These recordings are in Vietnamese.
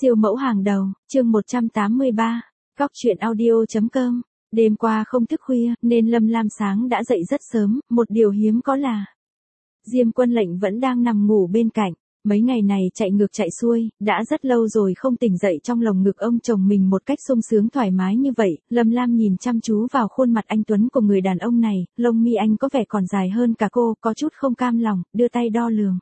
Siêu mẫu hàng đầu, chương 183, Cóc truyện audio.com. Đêm qua không thức khuya, nên Lâm Lam sáng đã dậy rất sớm, một điều hiếm có là Diêm Quân Lệnh vẫn đang nằm ngủ bên cạnh. Mấy ngày này chạy ngược chạy xuôi, đã rất lâu rồi không tỉnh dậy trong lồng ngực ông chồng mình một cách sung sướng thoải mái như vậy. Lâm Lam nhìn chăm chú vào khuôn mặt anh tuấn của người đàn ông này, lông mi anh có vẻ còn dài hơn cả cô, có chút không cam lòng, đưa tay đo lường.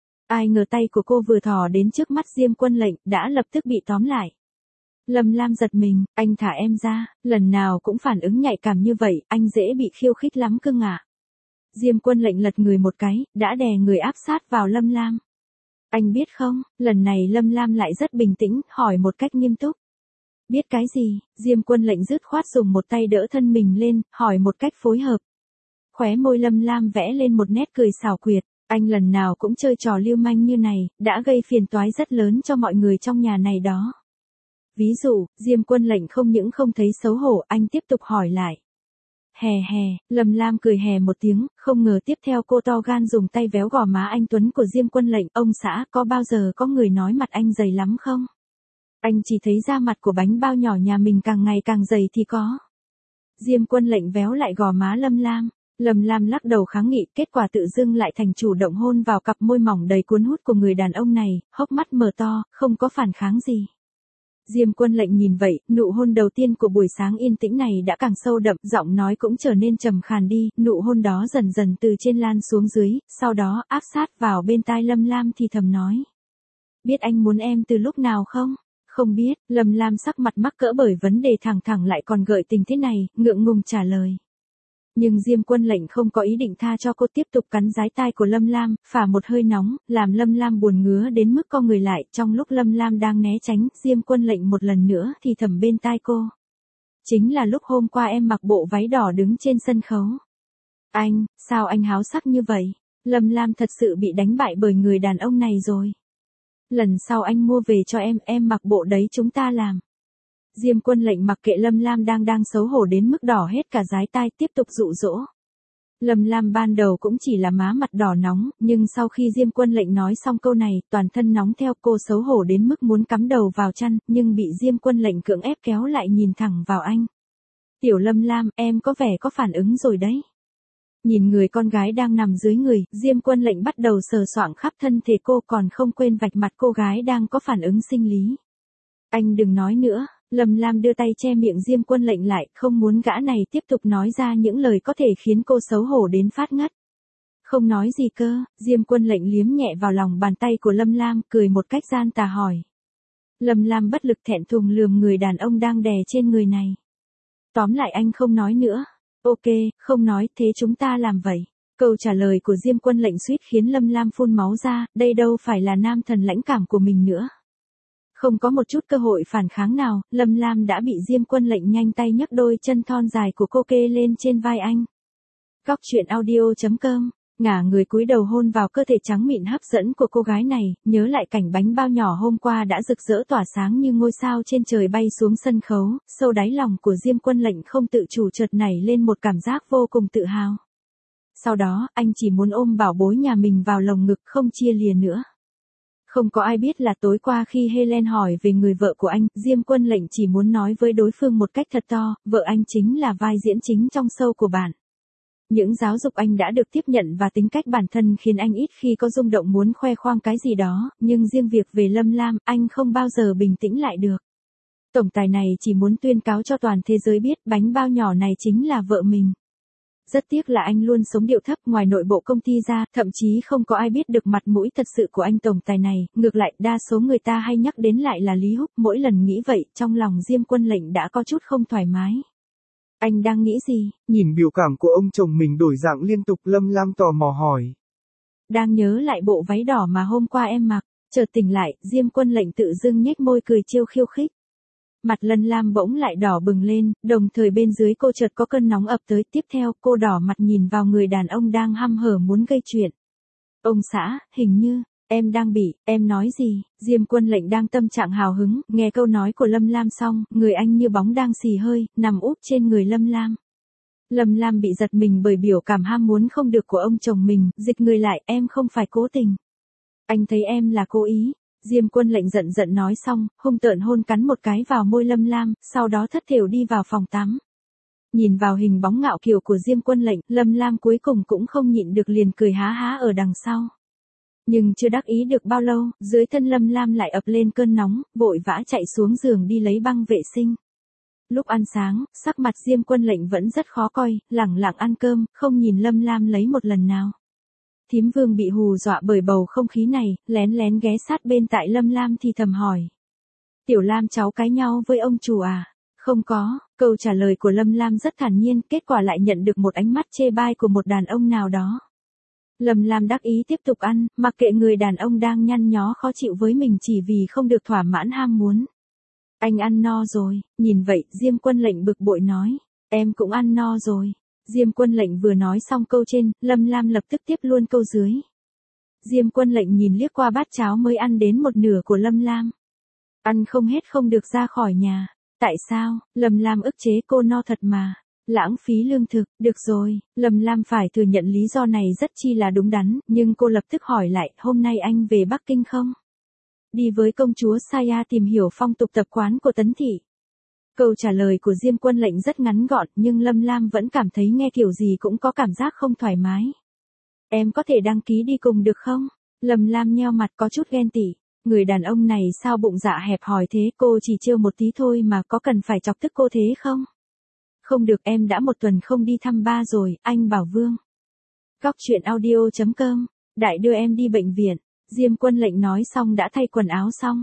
Ai ngờ tay của cô vừa thò đến trước mắt Diêm Quân Lệnh, đã lập tức bị tóm lại. Lâm Lam giật mình, anh thả em ra, lần nào cũng phản ứng nhạy cảm như vậy, anh dễ bị khiêu khích lắm cưng ạ. Diêm Quân Lệnh lật người một cái, đã đè người áp sát vào Lâm Lam. Anh biết không, lần này Lâm Lam lại rất bình tĩnh, hỏi một cách nghiêm túc. Biết cái gì? Diêm Quân Lệnh dứt khoát dùng một tay đỡ thân mình lên, hỏi một cách phối hợp. Khóe môi Lâm Lam vẽ lên một nét cười xảo quyệt. Anh lần nào cũng chơi trò lưu manh như này, đã gây phiền toái rất lớn cho mọi người trong nhà này đó. Ví dụ, Diêm Quân Lệnh không những không thấy xấu hổ, anh tiếp tục hỏi lại. Hè hè, Lâm Lam cười hè một tiếng, không ngờ tiếp theo cô to gan dùng tay véo gò má anh tuấn của Diêm Quân Lệnh. Ông xã, có bao giờ có người nói mặt anh dày lắm không? Anh chỉ thấy da mặt của bánh bao nhỏ nhà mình càng ngày càng dày thì có. Diêm Quân Lệnh véo lại gò má Lâm Lam. Lâm Lam lắc đầu kháng nghị, kết quả tự dưng lại thành chủ động hôn vào cặp môi mỏng đầy cuốn hút của người đàn ông này, hốc mắt mở to, không có phản kháng gì. Diêm Quân Lệnh nhìn vậy, nụ hôn đầu tiên của buổi sáng yên tĩnh này đã càng sâu đậm, giọng nói cũng trở nên trầm khàn đi, nụ hôn đó dần dần từ trên lan xuống dưới, sau đó áp sát vào bên tai Lâm Lam thì thầm nói. Biết anh muốn em từ lúc nào không? Không biết, Lâm Lam sắc mặt mắc cỡ bởi vấn đề thẳng thẳng lại còn gợi tình thế này, ngượng ngùng trả lời. Nhưng Diêm Quân Lệnh không có ý định tha cho cô, tiếp tục cắn dái tai của Lâm Lam, phả một hơi nóng, làm Lâm Lam buồn ngứa đến mức co người lại. Trong lúc Lâm Lam đang né tránh, Diêm Quân Lệnh một lần nữa thì thầm bên tai cô. Chính là lúc hôm qua em mặc bộ váy đỏ đứng trên sân khấu. Anh, sao anh háo sắc như vậy? Lâm Lam thật sự bị đánh bại bởi người đàn ông này rồi. Lần sau anh mua về cho em mặc bộ đấy chúng ta làm. Diêm Quân Lệnh mặc kệ Lâm Lam đang xấu hổ đến mức đỏ hết cả dái tai, tiếp tục dụ dỗ. Lâm Lam ban đầu cũng chỉ là má mặt đỏ nóng, nhưng sau khi Diêm Quân Lệnh nói xong câu này, toàn thân nóng theo, cô xấu hổ đến mức muốn cắm đầu vào chăn, nhưng bị Diêm Quân Lệnh cưỡng ép kéo lại nhìn thẳng vào anh. Tiểu Lâm Lam, em có vẻ có phản ứng rồi đấy. Nhìn người con gái đang nằm dưới người, Diêm Quân Lệnh bắt đầu sờ soạng khắp thân thể cô, còn không quên vạch mặt cô gái đang có phản ứng sinh lý. Anh đừng nói nữa. Lâm Lam đưa tay che miệng Diêm Quân Lệnh lại, không muốn gã này tiếp tục nói ra những lời có thể khiến cô xấu hổ đến phát ngất. Không nói gì cơ, Diêm Quân Lệnh liếm nhẹ vào lòng bàn tay của Lâm Lam, cười một cách gian tà hỏi. Lâm Lam bất lực thẹn thùng lườm người đàn ông đang đè trên người này. Tóm lại anh không nói nữa. Ok, không nói, thế chúng ta làm vậy. Câu trả lời của Diêm Quân Lệnh suýt khiến Lâm Lam phun máu ra, đây đâu phải là nam thần lãnh cảm của mình nữa. Không có một chút cơ hội phản kháng nào, Lâm Lam đã bị Diêm Quân Lệnh nhanh tay nhấc đôi chân thon dài của cô kê lên trên vai anh. Cóc truyện audio.com, ngả người cúi đầu hôn vào cơ thể trắng mịn hấp dẫn của cô gái này, nhớ lại cảnh bánh bao nhỏ hôm qua đã rực rỡ tỏa sáng như ngôi sao trên trời bay xuống sân khấu, sâu đáy lòng của Diêm Quân Lệnh không tự chủ chợt nảy lên một cảm giác vô cùng tự hào. Sau đó, anh chỉ muốn ôm bảo bối nhà mình vào lồng ngực không chia lìa nữa. Không có ai biết là tối qua khi Helen hỏi về người vợ của anh, Diêm Quân Lệnh chỉ muốn nói với đối phương một cách thật to, vợ anh chính là vai diễn chính trong show của bạn. Những giáo dục anh đã được tiếp nhận và tính cách bản thân khiến anh ít khi có rung động muốn khoe khoang cái gì đó, nhưng riêng việc về Lâm Lam, anh không bao giờ bình tĩnh lại được. Tổng tài này chỉ muốn tuyên cáo cho toàn thế giới biết bánh bao nhỏ này chính là vợ mình. Rất tiếc là anh luôn sống điệu thấp, ngoài nội bộ công ty ra, thậm chí không có ai biết được mặt mũi thật sự của anh tổng tài này, ngược lại, đa số người ta hay nhắc đến lại là Lý Húc, mỗi lần nghĩ vậy, trong lòng Diêm Quân Lệnh đã có chút không thoải mái. Anh đang nghĩ gì? Nhìn biểu cảm của ông chồng mình đổi dạng liên tục, Lâm Lam tò mò hỏi. Đang nhớ lại bộ váy đỏ mà hôm qua em mặc, chợt tỉnh lại, Diêm Quân Lệnh tự dưng nhếch môi cười trêu khiêu khích. Mặt Lâm Lam bỗng lại đỏ bừng lên, đồng thời bên dưới cô chợt có cơn nóng ập tới, tiếp theo cô đỏ mặt nhìn vào người đàn ông đang hăm hở muốn gây chuyện. Ông xã, hình như, em đang bị, em nói gì? Diêm Quân Lệnh đang tâm trạng hào hứng, nghe câu nói của Lâm Lam xong, người anh như bóng đang xì hơi, nằm úp trên người Lâm Lam. Lâm Lam bị giật mình bởi biểu cảm ham muốn không được của ông chồng mình, dịch người lại, em không phải cố tình. Anh thấy em là cố ý. Diêm Quân Lệnh giận giận nói xong, hung tợn hôn cắn một cái vào môi Lâm Lam, sau đó thất thểu đi vào phòng tắm. Nhìn vào hình bóng ngạo kiều của Diêm Quân Lệnh, Lâm Lam cuối cùng cũng không nhịn được liền cười há há ở đằng sau. Nhưng chưa đắc ý được bao lâu, dưới thân Lâm Lam lại ập lên cơn nóng, vội vã chạy xuống giường đi lấy băng vệ sinh. Lúc ăn sáng, sắc mặt Diêm Quân Lệnh vẫn rất khó coi, lẳng lặng ăn cơm, không nhìn Lâm Lam lấy một lần nào. Thím Vương bị hù dọa bởi bầu không khí này, lén lén ghé sát bên tại Lâm Lam thì thầm hỏi. Tiểu Lam cháu cãi nhau với ông chủ à? Không có, câu trả lời của Lâm Lam rất thản nhiên, kết quả lại nhận được một ánh mắt chê bai của một đàn ông nào đó. Lâm Lam đắc ý tiếp tục ăn, mặc kệ người đàn ông đang nhăn nhó khó chịu với mình chỉ vì không được thỏa mãn ham muốn. Anh ăn no rồi, nhìn vậy, Diêm Quân Lệnh bực bội nói, em cũng ăn no rồi. Diêm Quân Lệnh vừa nói xong câu trên, Lâm Lam lập tức tiếp luôn câu dưới. Diêm Quân Lệnh nhìn liếc qua bát cháo mới ăn đến một nửa của Lâm Lam. Ăn không hết không được ra khỏi nhà. Tại sao? Lâm Lam ức chế, cô no thật mà. Lãng phí lương thực, được rồi, Lâm Lam phải thừa nhận lý do này rất chi là đúng đắn, nhưng cô lập tức hỏi lại, hôm nay anh về Bắc Kinh không? Đi với công chúa Saya tìm hiểu phong tục tập quán của Tấn Thị. Câu trả lời của Diêm Quân Lệnh rất ngắn gọn, nhưng Lâm Lam vẫn cảm thấy nghe kiểu gì cũng có cảm giác không thoải mái. Em có thể đăng ký đi cùng được không? Lâm Lam nheo mặt có chút ghen tị. Người đàn ông này sao bụng dạ hẹp hòi thế, cô chỉ trêu một tí thôi mà có cần phải chọc tức cô thế không? Không được, em đã 1 tuần không đi thăm ba rồi, anh Bảo Vương. Góc truyện audio.com, đại đưa em đi bệnh viện. Diêm Quân Lệnh nói xong đã thay quần áo xong.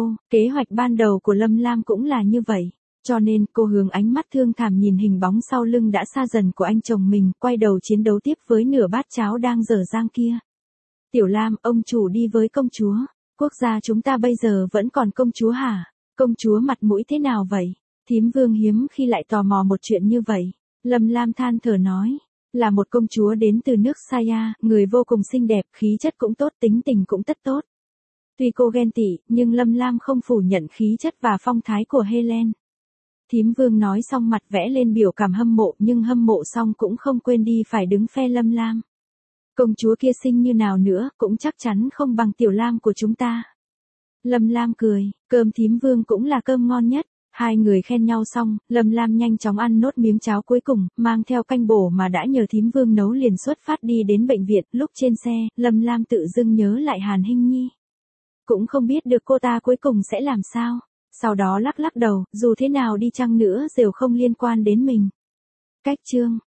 Kế hoạch ban đầu của Lâm Lam cũng là như vậy. Cho nên cô hướng ánh mắt thương thảm nhìn hình bóng sau lưng đã xa dần của anh chồng mình, quay đầu chiến đấu tiếp với nửa bát cháo đang dở dang kia. Tiểu Lam, ông chủ đi với công chúa. Quốc gia chúng ta bây giờ vẫn còn công chúa hả? Công chúa mặt mũi thế nào vậy? Thím Vương hiếm khi lại tò mò một chuyện như vậy. Lâm Lam than thở nói. Là một công chúa đến từ nước Saya, người vô cùng xinh đẹp, khí chất cũng tốt, tính tình cũng tất tốt. Tuy cô ghen tị, nhưng Lâm Lam không phủ nhận khí chất và phong thái của Helen. Thím Vương nói xong mặt vẽ lên biểu cảm hâm mộ, nhưng hâm mộ xong cũng không quên đi phải đứng phe Lâm Lam. Công chúa kia xinh như nào nữa, cũng chắc chắn không bằng Tiểu Lam của chúng ta. Lâm Lam cười, cơm thím Vương cũng là cơm ngon nhất. Hai người khen nhau xong, Lâm Lam nhanh chóng ăn nốt miếng cháo cuối cùng, mang theo canh bổ mà đã nhờ thím Vương nấu liền xuất phát đi đến bệnh viện. Lúc trên xe, Lâm Lam tự dưng nhớ lại Hàn Hinh Nhi. Cũng không biết được cô ta cuối cùng sẽ làm sao. Sau đó lắc lắc đầu, dù thế nào đi chăng nữa đều không liên quan đến mình. Cách chương